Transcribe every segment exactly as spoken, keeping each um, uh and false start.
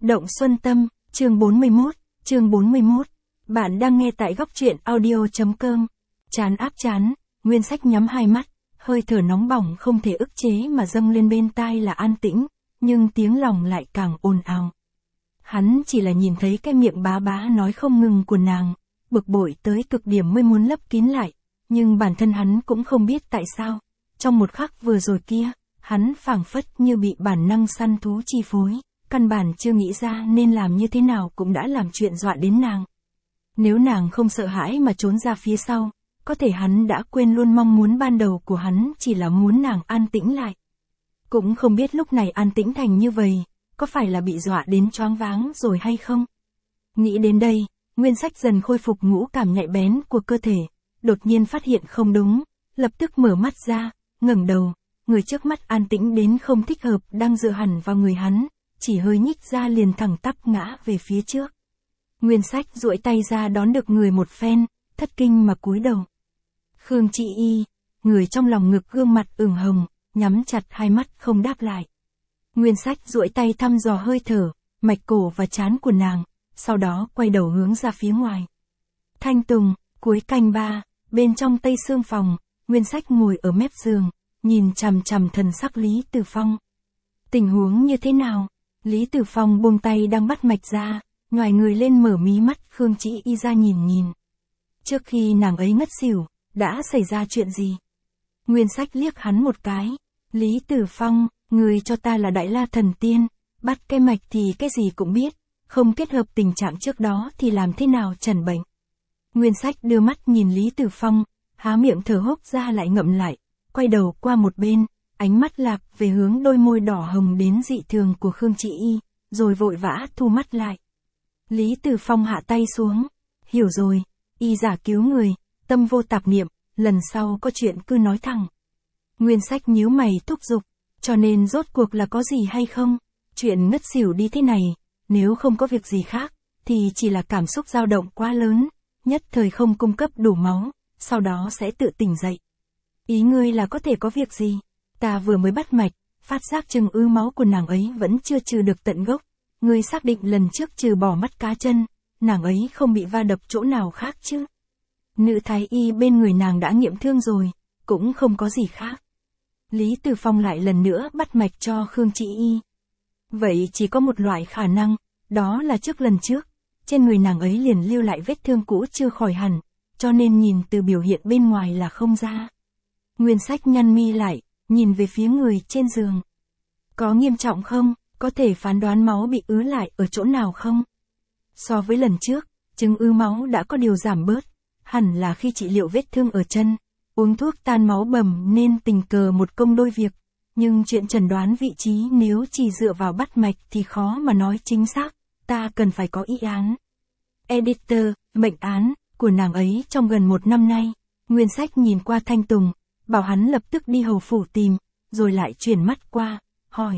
Động Xuân Tâm, chương bốn mươi mốt, chương bốn mươi mốt. Bạn đang nghe tại góc truyện audio.com. Chán áp chán, Nguyên Sách nhắm hai mắt, hơi thở nóng bỏng không thể ức chế mà dâng lên bên tai là an tĩnh, nhưng tiếng lòng lại càng ồn ào. Hắn chỉ là nhìn thấy cái miệng bá bá nói không ngừng của nàng, bực bội tới cực điểm mới muốn lấp kín lại, nhưng bản thân hắn cũng không biết tại sao. Trong một khắc vừa rồi kia, hắn phảng phất như bị bản năng săn thú chi phối, căn bản chưa nghĩ ra nên làm như thế nào cũng đã làm chuyện dọa đến nàng. Nếu nàng không sợ hãi mà trốn ra phía sau, có thể hắn đã quên luôn mong muốn ban đầu của hắn chỉ là muốn nàng an tĩnh lại. Cũng không biết lúc này an tĩnh thành như vậy, có phải là bị dọa đến choáng váng rồi hay không? Nghĩ đến đây, Nguyên Sách dần khôi phục ngũ cảm nhạy bén của cơ thể, đột nhiên phát hiện không đúng, lập tức mở mắt ra, ngẩng đầu, người trước mắt an tĩnh đến không thích hợp đang dựa hẳn vào người hắn, chỉ hơi nhích ra liền thẳng tắp ngã về phía trước. Nguyên Sách duỗi tay ra đón được người một phen, thất kinh mà cúi đầu. Khương Chị Y, người trong lòng ngực gương mặt ửng hồng, nhắm chặt hai mắt không đáp lại. Nguyên Sách duỗi tay thăm dò hơi thở, mạch cổ và trán của nàng, sau đó quay đầu hướng ra phía ngoài. Thanh Tùng, cuối canh ba, bên trong tây xương phòng, Nguyên Sách ngồi ở mép giường, nhìn chằm chằm thần sắc Lý Tử Phong. Tình huống như thế nào? Lý Tử Phong buông tay đang bắt mạch ra, nhoài người lên mở mí mắt Khương Chị Y ra nhìn nhìn. Trước khi nàng ấy ngất xỉu, đã xảy ra chuyện gì? Nguyên Sách liếc hắn một cái. Lý Tử Phong, người cho ta là Đại La Thần Tiên, bắt cái mạch thì cái gì cũng biết, không kết hợp tình trạng trước đó thì làm thế nào trần bệnh? Nguyên Sách đưa mắt nhìn Lý Tử Phong, há miệng thở hốc ra lại ngậm lại, quay đầu qua một bên, ánh mắt lạc về hướng đôi môi đỏ hồng đến dị thường của Khương Chị Y, rồi vội vã thu mắt lại. Lý Tử Phong hạ tay xuống. Hiểu rồi, y giả cứu người, tâm vô tạp niệm, lần sau có chuyện cứ nói thẳng. Nguyên Sách nhíu mày thúc giục, cho nên rốt cuộc là có gì hay không? Chuyện ngất xỉu đi thế này, nếu không có việc gì khác, thì chỉ là cảm xúc dao động quá lớn, nhất thời không cung cấp đủ máu, sau đó sẽ tự tỉnh dậy. Ý ngươi là có thể có việc gì? Ta vừa mới bắt mạch, phát giác chừng ứ máu của nàng ấy vẫn chưa trừ được tận gốc. Ngươi xác định lần trước trừ bỏ mắt cá chân, nàng ấy không bị va đập chỗ nào khác chứ? Nữ thái y bên người nàng đã nghiệm thương rồi, cũng không có gì khác. Lý Tử Phong lại lần nữa bắt mạch cho Khương Chị Y. Vậy chỉ có một loại khả năng, đó là trước lần trước, trên người nàng ấy liền lưu lại vết thương cũ chưa khỏi hẳn, cho nên nhìn từ biểu hiện bên ngoài là không ra. Nguyên Sách nhăn mi lại, nhìn về phía người trên giường. Có nghiêm trọng không? Có thể phán đoán máu bị ứ lại ở chỗ nào không? So với lần trước, chứng ứ máu đã có điều giảm bớt, hẳn là khi trị liệu vết thương ở chân, uống thuốc tan máu bầm nên tình cờ một công đôi việc, nhưng chuyện chẩn đoán vị trí nếu chỉ dựa vào bắt mạch thì khó mà nói chính xác, ta cần phải có ý án. Editor, mệnh án của nàng ấy trong gần một năm nay. Nguyên Sách nhìn qua Thanh Tùng, bảo hắn lập tức đi hầu phủ tìm, rồi lại chuyển mắt qua, hỏi.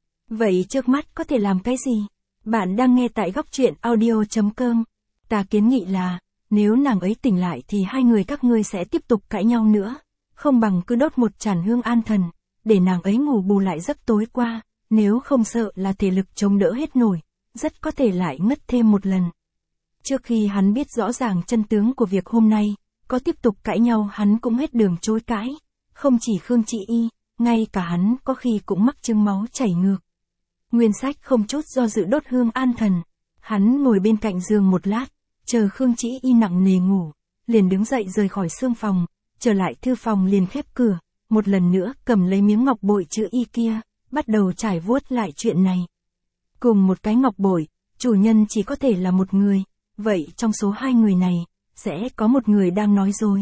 Vậy trước mắt có thể làm cái gì? Bạn đang nghe tại góc truyện audio.com. Ta kiến nghị là, nếu nàng ấy tỉnh lại thì hai người các ngươi sẽ tiếp tục cãi nhau nữa, không bằng cứ đốt một chản hương an thần, để nàng ấy ngủ bù lại giấc tối qua, nếu không sợ là thể lực chống đỡ hết nổi, rất có thể lại ngất thêm một lần. Trước khi hắn biết rõ ràng chân tướng của việc hôm nay, có tiếp tục cãi nhau hắn cũng hết đường chối cãi, không chỉ Khương Chị Y, ngay cả hắn có khi cũng mắc chứng máu chảy ngược. Nguyên Sách không chút do dự đốt hương an thần, hắn ngồi bên cạnh giường một lát, chờ Khương Chị Y nặng nề ngủ, liền đứng dậy rời khỏi xương phòng, trở lại thư phòng liền khép cửa, một lần nữa cầm lấy miếng ngọc bội chữ Y kia, bắt đầu trải vuốt lại chuyện này. Cùng một cái ngọc bội, chủ nhân chỉ có thể là một người, vậy trong số hai người này, sẽ có một người đang nói dối.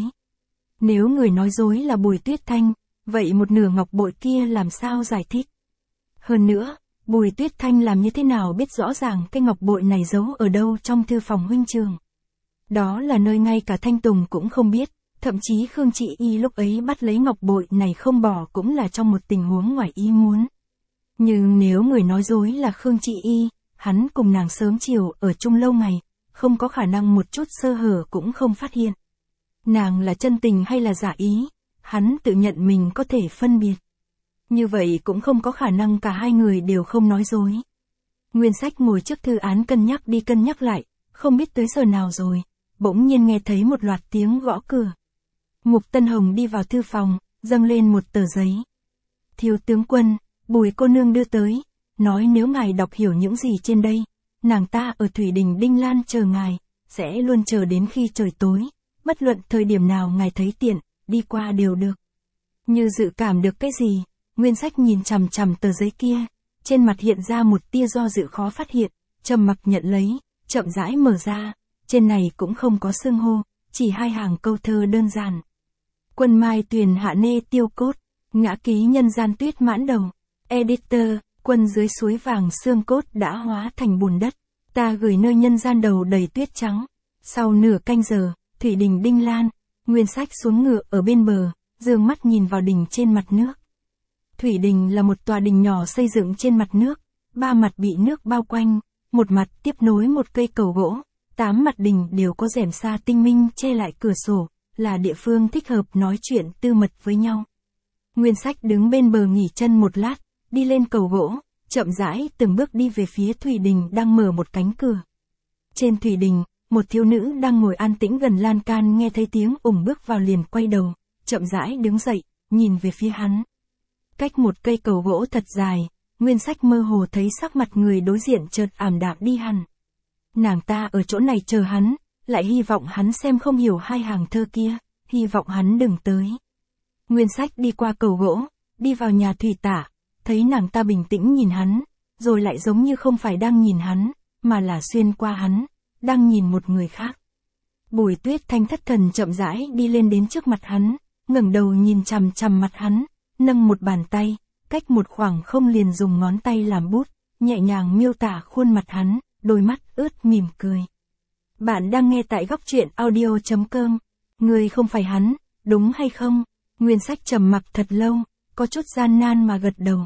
Nếu người nói dối là Bùi Tuyết Thanh, vậy một nửa ngọc bội kia làm sao giải thích? Hơn nữa, Bùi Tuyết Thanh làm như thế nào biết rõ ràng cái ngọc bội này giấu ở đâu trong thư phòng huynh trường? Đó là nơi ngay cả Thanh Tùng cũng không biết, thậm chí Khương Chị Y lúc ấy bắt lấy ngọc bội này không bỏ cũng là trong một tình huống ngoài ý muốn. Nhưng nếu người nói dối là Khương Chị Y, hắn cùng nàng sớm chiều ở chung lâu ngày, không có khả năng một chút sơ hở cũng không phát hiện. Nàng là chân tình hay là giả ý, hắn tự nhận mình có thể phân biệt. Như vậy cũng không có khả năng cả hai người đều không nói dối. Nguyên Sách ngồi trước thư án cân nhắc đi cân nhắc lại, không biết tới giờ nào rồi, bỗng nhiên nghe thấy một loạt tiếng gõ cửa. Mục Tân Hồng đi vào thư phòng, dâng lên một tờ giấy. Thiếu tướng quân, Bùi cô nương đưa tới, nói nếu ngài đọc hiểu những gì trên đây, nàng ta ở Thủy Đình Đinh Lan chờ ngài, sẽ luôn chờ đến khi trời tối, bất luận thời điểm nào ngài thấy tiện, đi qua đều được. Như dự cảm được cái gì, Nguyên Sách nhìn chằm chằm tờ giấy kia, trên mặt hiện ra một tia do dự khó phát hiện, trầm mặc nhận lấy, chậm rãi mở ra, trên này cũng không có xưng hô, chỉ hai hàng câu thơ đơn giản. Quân mai tuyền hạ nê tiêu cốt, ngã ký nhân gian tuyết mãn đầu. Editor, quân dưới suối vàng xương cốt đã hóa thành bùn đất, ta gửi nơi nhân gian đầu đầy tuyết trắng. Sau nửa canh giờ, Thủy Đình Đinh Lan, Nguyên Sách xuống ngựa ở bên bờ, dương mắt nhìn vào đình trên mặt nước. Thủy Đình là một tòa đình nhỏ xây dựng trên mặt nước, ba mặt bị nước bao quanh, một mặt tiếp nối một cây cầu gỗ, tám mặt đình đều có rèm sa tinh minh che lại cửa sổ, là địa phương thích hợp nói chuyện tư mật với nhau. Nguyên Sách đứng bên bờ nghỉ chân một lát, đi lên cầu gỗ, chậm rãi từng bước đi về phía Thủy Đình đang mở một cánh cửa. Trên Thủy Đình, một thiếu nữ đang ngồi an tĩnh gần lan can nghe thấy tiếng ủng bước vào liền quay đầu, chậm rãi đứng dậy, nhìn về phía hắn. Cách một cây cầu gỗ thật dài, Nguyên Sách mơ hồ thấy sắc mặt người đối diện chợt ảm đạm đi hẳn. Nàng ta ở chỗ này chờ hắn, lại hy vọng hắn xem không hiểu hai hàng thơ kia, hy vọng hắn đừng tới. Nguyên Sách đi qua cầu gỗ, đi vào nhà thủy tả, thấy nàng ta bình tĩnh nhìn hắn, rồi lại giống như không phải đang nhìn hắn, mà là xuyên qua hắn, đang nhìn một người khác. Bùi Tuyết Thanh thất thần chậm rãi đi lên đến trước mặt hắn, ngẩng đầu nhìn chằm chằm mặt hắn, nâng một bàn tay, cách một khoảng không liền dùng ngón tay làm bút, nhẹ nhàng miêu tả khuôn mặt hắn, đôi mắt ướt mỉm cười. Bạn đang nghe tại góc truyện audio chấm com. Người không phải hắn, đúng hay không? Nguyên Sách trầm mặc thật lâu, có chút gian nan mà gật đầu.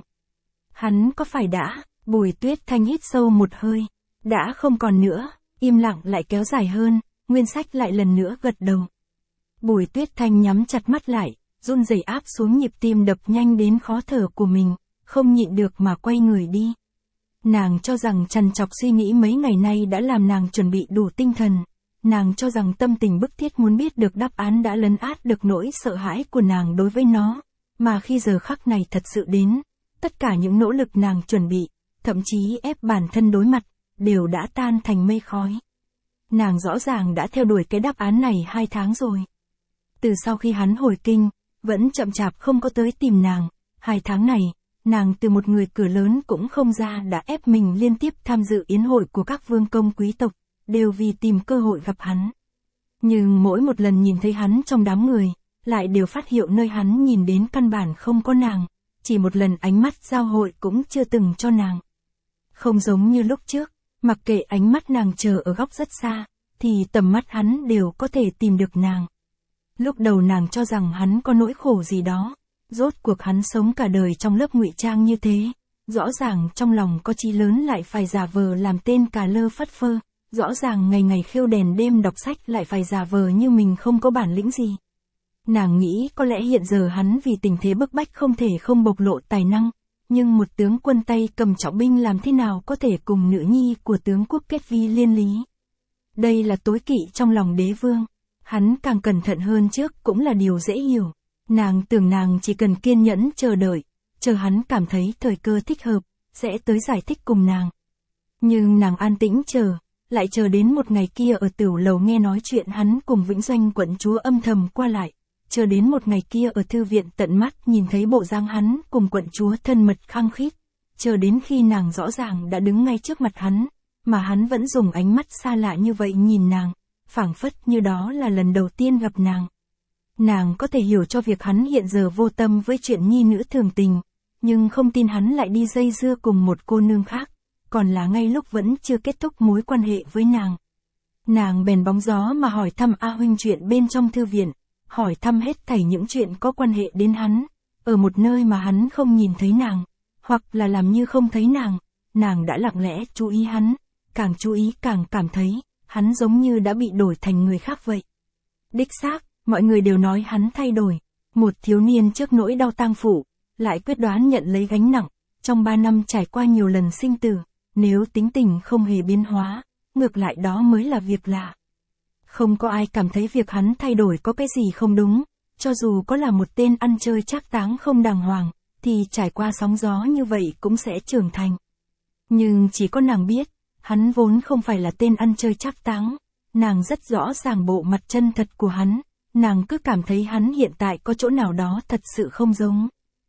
Hắn có phải đã? Bùi Tuyết Thanh hít sâu một hơi. Đã không còn nữa, im lặng lại kéo dài hơn, Nguyên Sách lại lần nữa gật đầu. Bùi Tuyết Thanh nhắm chặt mắt lại, run rẩy áp xuống nhịp tim đập nhanh đến khó thở của mình, không nhịn được mà quay người đi. Nàng cho rằng trằn trọc suy nghĩ mấy ngày nay đã làm nàng chuẩn bị đủ tinh thần. Nàng cho rằng tâm tình bức thiết muốn biết được đáp án đã lấn át được nỗi sợ hãi của nàng đối với nó. Mà khi giờ khắc này thật sự đến, tất cả những nỗ lực nàng chuẩn bị, thậm chí ép bản thân đối mặt, đều đã tan thành mây khói. Nàng rõ ràng đã theo đuổi cái đáp án này hai tháng rồi. Từ sau khi hắn hồi kinh, vẫn chậm chạp không có tới tìm nàng, hai tháng này, nàng từ một người cửa lớn cũng không ra đã ép mình liên tiếp tham dự yến hội của các vương công quý tộc, đều vì tìm cơ hội gặp hắn. Nhưng mỗi một lần nhìn thấy hắn trong đám người, lại đều phát hiện nơi hắn nhìn đến căn bản không có nàng, chỉ một lần ánh mắt giao hội cũng chưa từng cho nàng. Không giống như lúc trước, mặc kệ ánh mắt nàng chờ ở góc rất xa, thì tầm mắt hắn đều có thể tìm được nàng. Lúc đầu nàng cho rằng hắn có nỗi khổ gì đó, rốt cuộc hắn sống cả đời trong lớp ngụy trang như thế, rõ ràng trong lòng có chí lớn lại phải giả vờ làm tên cà lơ phất phơ, rõ ràng ngày ngày khêu đèn đêm đọc sách lại phải giả vờ như mình không có bản lĩnh gì. Nàng nghĩ có lẽ hiện giờ hắn vì tình thế bức bách không thể không bộc lộ tài năng, nhưng một tướng quân tay cầm trọng binh làm thế nào có thể cùng nữ nhi của tướng quốc kết vi liên lý. Đây là tối kỵ trong lòng đế vương, hắn càng cẩn thận hơn trước cũng là điều dễ hiểu. Nàng tưởng nàng chỉ cần kiên nhẫn chờ đợi, chờ hắn cảm thấy thời cơ thích hợp, sẽ tới giải thích cùng nàng. Nhưng nàng an tĩnh chờ, lại chờ đến một ngày kia ở tửu lầu nghe nói chuyện hắn cùng Vĩnh Doanh quận chúa âm thầm qua lại, chờ đến một ngày kia ở thư viện tận mắt nhìn thấy bộ dáng hắn cùng quận chúa thân mật khăng khít, chờ đến khi nàng rõ ràng đã đứng ngay trước mặt hắn, mà hắn vẫn dùng ánh mắt xa lạ như vậy nhìn nàng, phảng phất như đó là lần đầu tiên gặp nàng. Nàng có thể hiểu cho việc hắn hiện giờ vô tâm với chuyện nhi nữ thường tình, nhưng không tin hắn lại đi dây dưa cùng một cô nương khác, còn là ngay lúc vẫn chưa kết thúc mối quan hệ với nàng. Nàng bèn bóng gió mà hỏi thăm A huynh chuyện bên trong thư viện, hỏi thăm hết thảy những chuyện có quan hệ đến hắn, ở một nơi mà hắn không nhìn thấy nàng, hoặc là làm như không thấy nàng, nàng đã lặng lẽ chú ý hắn, càng chú ý càng cảm thấy, hắn giống như đã bị đổi thành người khác vậy. Đích xác, mọi người đều nói hắn thay đổi, một thiếu niên trước nỗi đau tang phủ, lại quyết đoán nhận lấy gánh nặng, trong ba năm trải qua nhiều lần sinh tử, nếu tính tình không hề biến hóa, ngược lại đó mới là việc lạ. Không có ai cảm thấy việc hắn thay đổi có cái gì không đúng, cho dù có là một tên ăn chơi trác táng không đàng hoàng, thì trải qua sóng gió như vậy cũng sẽ trưởng thành. Nhưng chỉ có nàng biết, hắn vốn không phải là tên ăn chơi trác táng, nàng rất rõ ràng bộ mặt chân thật của hắn, nàng cứ cảm thấy hắn hiện tại có chỗ nào đó thật sự không giống.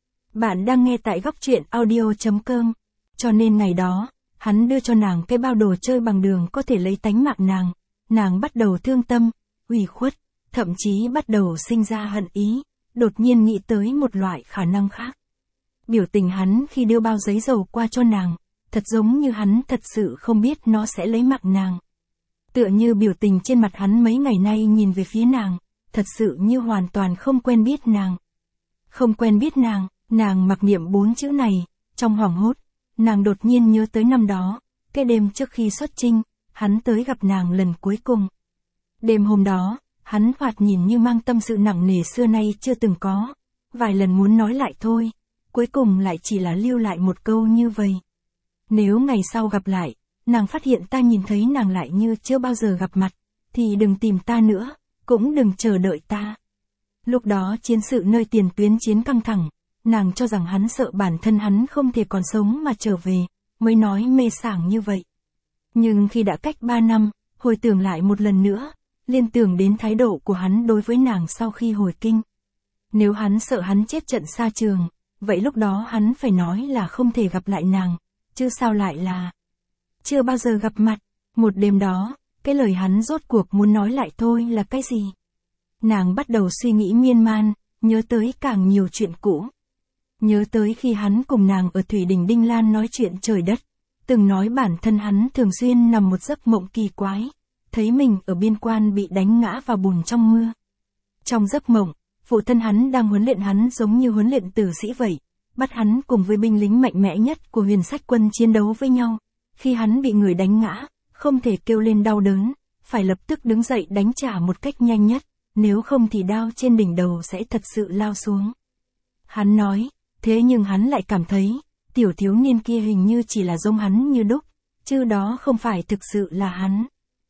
Bạn đang nghe tại góc truyện audio chấm com, cho nên ngày đó, hắn đưa cho nàng cái bao đồ chơi bằng đường có thể lấy tánh mạng nàng, nàng bắt đầu thương tâm, ủy khuất, thậm chí bắt đầu sinh ra hận ý, đột nhiên nghĩ tới một loại khả năng khác. Biểu tình hắn khi đưa bao giấy dầu qua cho nàng, thật giống như hắn thật sự không biết nó sẽ lấy mạng nàng. Tựa như biểu tình trên mặt hắn mấy ngày nay nhìn về phía nàng, thật sự như hoàn toàn không quen biết nàng. Không quen biết nàng, nàng mặc niệm bốn chữ này, trong hoảng hốt, nàng đột nhiên nhớ tới năm đó, cái đêm trước khi xuất chinh, hắn tới gặp nàng lần cuối cùng. Đêm hôm đó, hắn thoạt nhìn như mang tâm sự nặng nề xưa nay chưa từng có, vài lần muốn nói lại thôi, cuối cùng lại chỉ là lưu lại một câu như vậy. Nếu ngày sau gặp lại, nàng phát hiện ta nhìn thấy nàng lại như chưa bao giờ gặp mặt, thì đừng tìm ta nữa, cũng đừng chờ đợi ta. Lúc đó chiến sự nơi tiền tuyến chiến căng thẳng, nàng cho rằng hắn sợ bản thân hắn không thể còn sống mà trở về, mới nói mê sảng như vậy. Nhưng khi đã cách ba năm, hồi tưởng lại một lần nữa, liên tưởng đến thái độ của hắn đối với nàng sau khi hồi kinh. Nếu hắn sợ hắn chết trận xa trường, vậy lúc đó hắn phải nói là không thể gặp lại nàng, chứ sao lại là chưa bao giờ gặp mặt. Một đêm đó, cái lời hắn rốt cuộc muốn nói lại thôi là cái gì? Nàng bắt đầu suy nghĩ miên man, nhớ tới càng nhiều chuyện cũ. Nhớ tới khi hắn cùng nàng ở Thủy Đình Đinh Lan nói chuyện trời đất, từng nói bản thân hắn thường xuyên nằm một giấc mộng kỳ quái, thấy mình ở biên quan bị đánh ngã vào bùn trong mưa. Trong giấc mộng, phụ thân hắn đang huấn luyện hắn giống như huấn luyện tử sĩ vậy, bắt hắn cùng với binh lính mạnh mẽ nhất của Huyền Sách quân chiến đấu với nhau. Khi hắn bị người đánh ngã, không thể kêu lên đau đớn, phải lập tức đứng dậy đánh trả một cách nhanh nhất, nếu không thì đao trên đỉnh đầu sẽ thật sự lao xuống. Hắn nói, thế nhưng hắn lại cảm thấy, tiểu thiếu niên kia hình như chỉ là giống hắn như đúc, chứ đó không phải thực sự là hắn.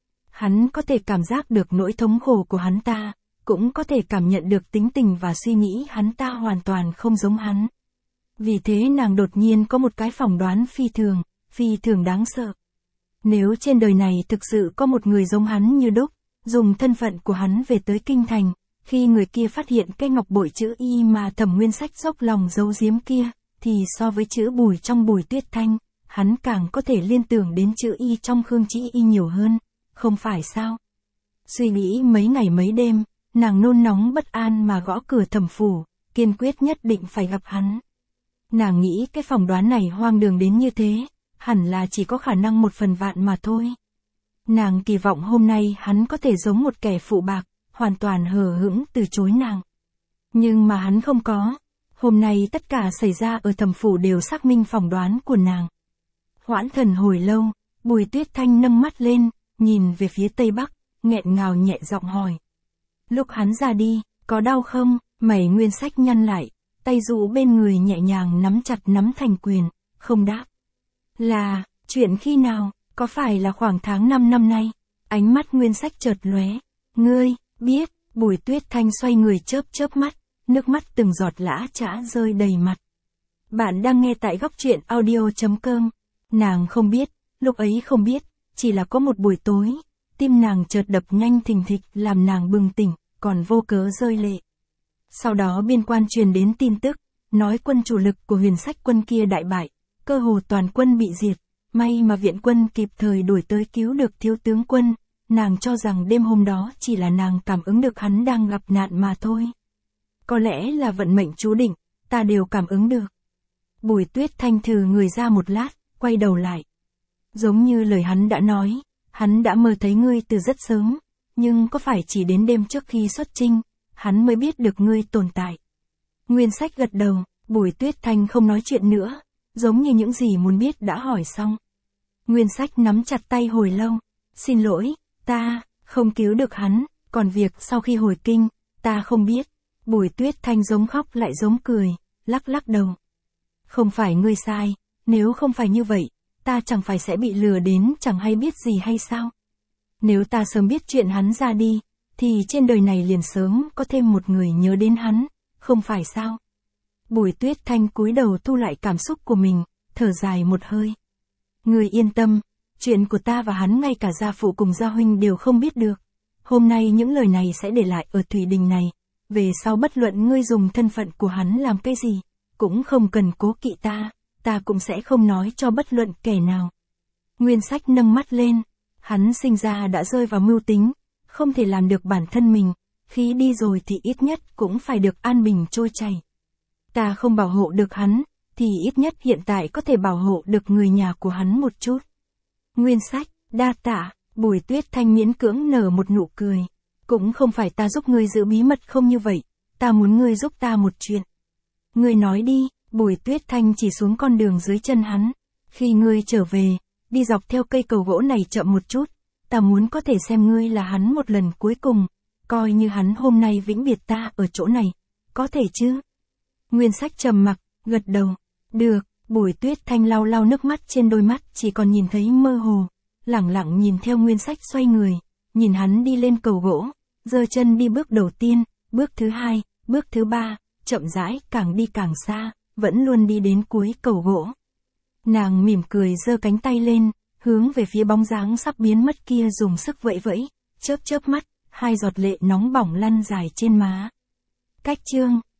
Hắn có thể cảm giác được nỗi thống khổ của hắn ta, cũng có thể cảm nhận được tính tình và suy nghĩ hắn ta hoàn toàn không giống hắn. Vì thế nàng đột nhiên có một cái phỏng đoán phi thường, phi thường đáng sợ. Nếu trên đời này thực sự có một người giống hắn như đúc, dùng thân phận của hắn về tới kinh thành, khi người kia phát hiện cái ngọc bội chữ Y mà Thẩm Nguyên Sách dốc lòng giấu giếm kia, thì so với chữ Bùi trong Bùi Tuyết Thanh, hắn càng có thể liên tưởng đến chữ Y trong Khương Chí Y nhiều hơn, không phải sao? Suy nghĩ mấy ngày mấy đêm, nàng nôn nóng bất an mà gõ cửa Thẩm phủ, kiên quyết nhất định phải gặp hắn. Nàng nghĩ cái phỏng đoán này hoang đường đến như thế, hẳn là chỉ có khả năng một phần vạn mà thôi. Nàng kỳ vọng hôm nay hắn có thể giống một kẻ phụ bạc, hoàn toàn hờ hững từ chối nàng. Nhưng mà hắn không có. Hôm nay tất cả xảy ra ở Thẩm phủ đều xác minh phỏng đoán của nàng. Hoãn thần hồi lâu, Bùi Tuyết Thanh nâng mắt lên, nhìn về phía tây bắc, nghẹn ngào nhẹ giọng hỏi. Lúc hắn ra đi, có đau không? Mày Nguyên Sách nhăn lại, tay rũ bên người nhẹ nhàng nắm chặt nắm thành quyền, không đáp. Là, chuyện khi nào, có phải là khoảng tháng năm năm nay? Ánh mắt Nguyên Sách chợt lóe. Ngươi, biết, Bùi Tuyết Thanh xoay người chớp chớp mắt, nước mắt từng giọt lã chã rơi đầy mặt. Bạn đang nghe tại góc truyện audio chấm com. Nàng không biết, lúc ấy không biết, chỉ là có một buổi tối, tim nàng chợt đập nhanh thình thịch làm nàng bừng tỉnh, còn vô cớ rơi lệ. Sau đó biên quan truyền đến tin tức, nói quân chủ lực của Huyền Sách quân kia đại bại, cơ hồ toàn quân bị diệt, may mà viện quân kịp thời đuổi tới cứu được thiếu tướng quân, nàng cho rằng đêm hôm đó chỉ là nàng cảm ứng được hắn đang gặp nạn mà thôi. Có lẽ là vận mệnh chú định, ta đều cảm ứng được. Bùi Tuyết Thanh thừ người ra một lát, quay đầu lại. Giống như lời hắn đã nói, hắn đã mơ thấy ngươi từ rất sớm, nhưng có phải chỉ đến đêm trước khi xuất chinh, hắn mới biết được ngươi tồn tại. Nguyên Sách gật đầu, Bùi Tuyết Thanh không nói chuyện nữa, giống như những gì muốn biết đã hỏi xong. Nguyên Sách nắm chặt tay hồi lâu, xin lỗi, ta, không cứu được hắn, còn việc sau khi hồi kinh, ta không biết. Bùi Tuyết Thanh giống khóc lại giống cười, lắc lắc đầu. Không phải ngươi sai, nếu không phải như vậy, ta chẳng phải sẽ bị lừa đến chẳng hay biết gì hay sao? Nếu ta sớm biết chuyện hắn ra đi, thì trên đời này liền sớm có thêm một người nhớ đến hắn, không phải sao? Bùi Tuyết Thanh cúi đầu thu lại cảm xúc của mình, thở dài một hơi. Ngươi yên tâm, chuyện của ta và hắn ngay cả gia phụ cùng gia huynh đều không biết được. Hôm nay những lời này sẽ để lại ở thủy đình này, về sau bất luận ngươi dùng thân phận của hắn làm cái gì, cũng không cần cố kỵ ta, ta cũng sẽ không nói cho bất luận kẻ nào. Nguyên Sách nâng mắt lên, hắn sinh ra đã rơi vào mưu tính, không thể làm được bản thân mình, khi đi rồi thì ít nhất cũng phải được an bình trôi chảy. Ta không bảo hộ được hắn, thì ít nhất hiện tại có thể bảo hộ được người nhà của hắn một chút. Nguyên Sách, đa tạ, Bùi Tuyết Thanh miễn cưỡng nở một nụ cười. Cũng không phải ta giúp ngươi giữ bí mật không như vậy, ta muốn ngươi giúp ta một chuyện. Ngươi nói đi, Bùi Tuyết Thanh chỉ xuống con đường dưới chân hắn. Khi ngươi trở về, đi dọc theo cây cầu gỗ này chậm một chút, ta muốn có thể xem ngươi là hắn một lần cuối cùng, coi như hắn hôm nay vĩnh biệt ta ở chỗ này, có thể chứ? Nguyên Sách trầm mặc, gật đầu. Được, Bùi Tuyết Thanh lau lau nước mắt trên đôi mắt chỉ còn nhìn thấy mơ hồ, lẳng lặng nhìn theo Nguyên Sách xoay người, nhìn hắn đi lên cầu gỗ, giơ chân đi bước đầu tiên, bước thứ hai, bước thứ ba, chậm rãi càng đi càng xa, vẫn luôn đi đến cuối cầu gỗ. Nàng mỉm cười giơ cánh tay lên, hướng về phía bóng dáng sắp biến mất kia dùng sức vẫy vẫy, chớp chớp mắt, hai giọt lệ nóng bỏng lăn dài trên má. Cách chương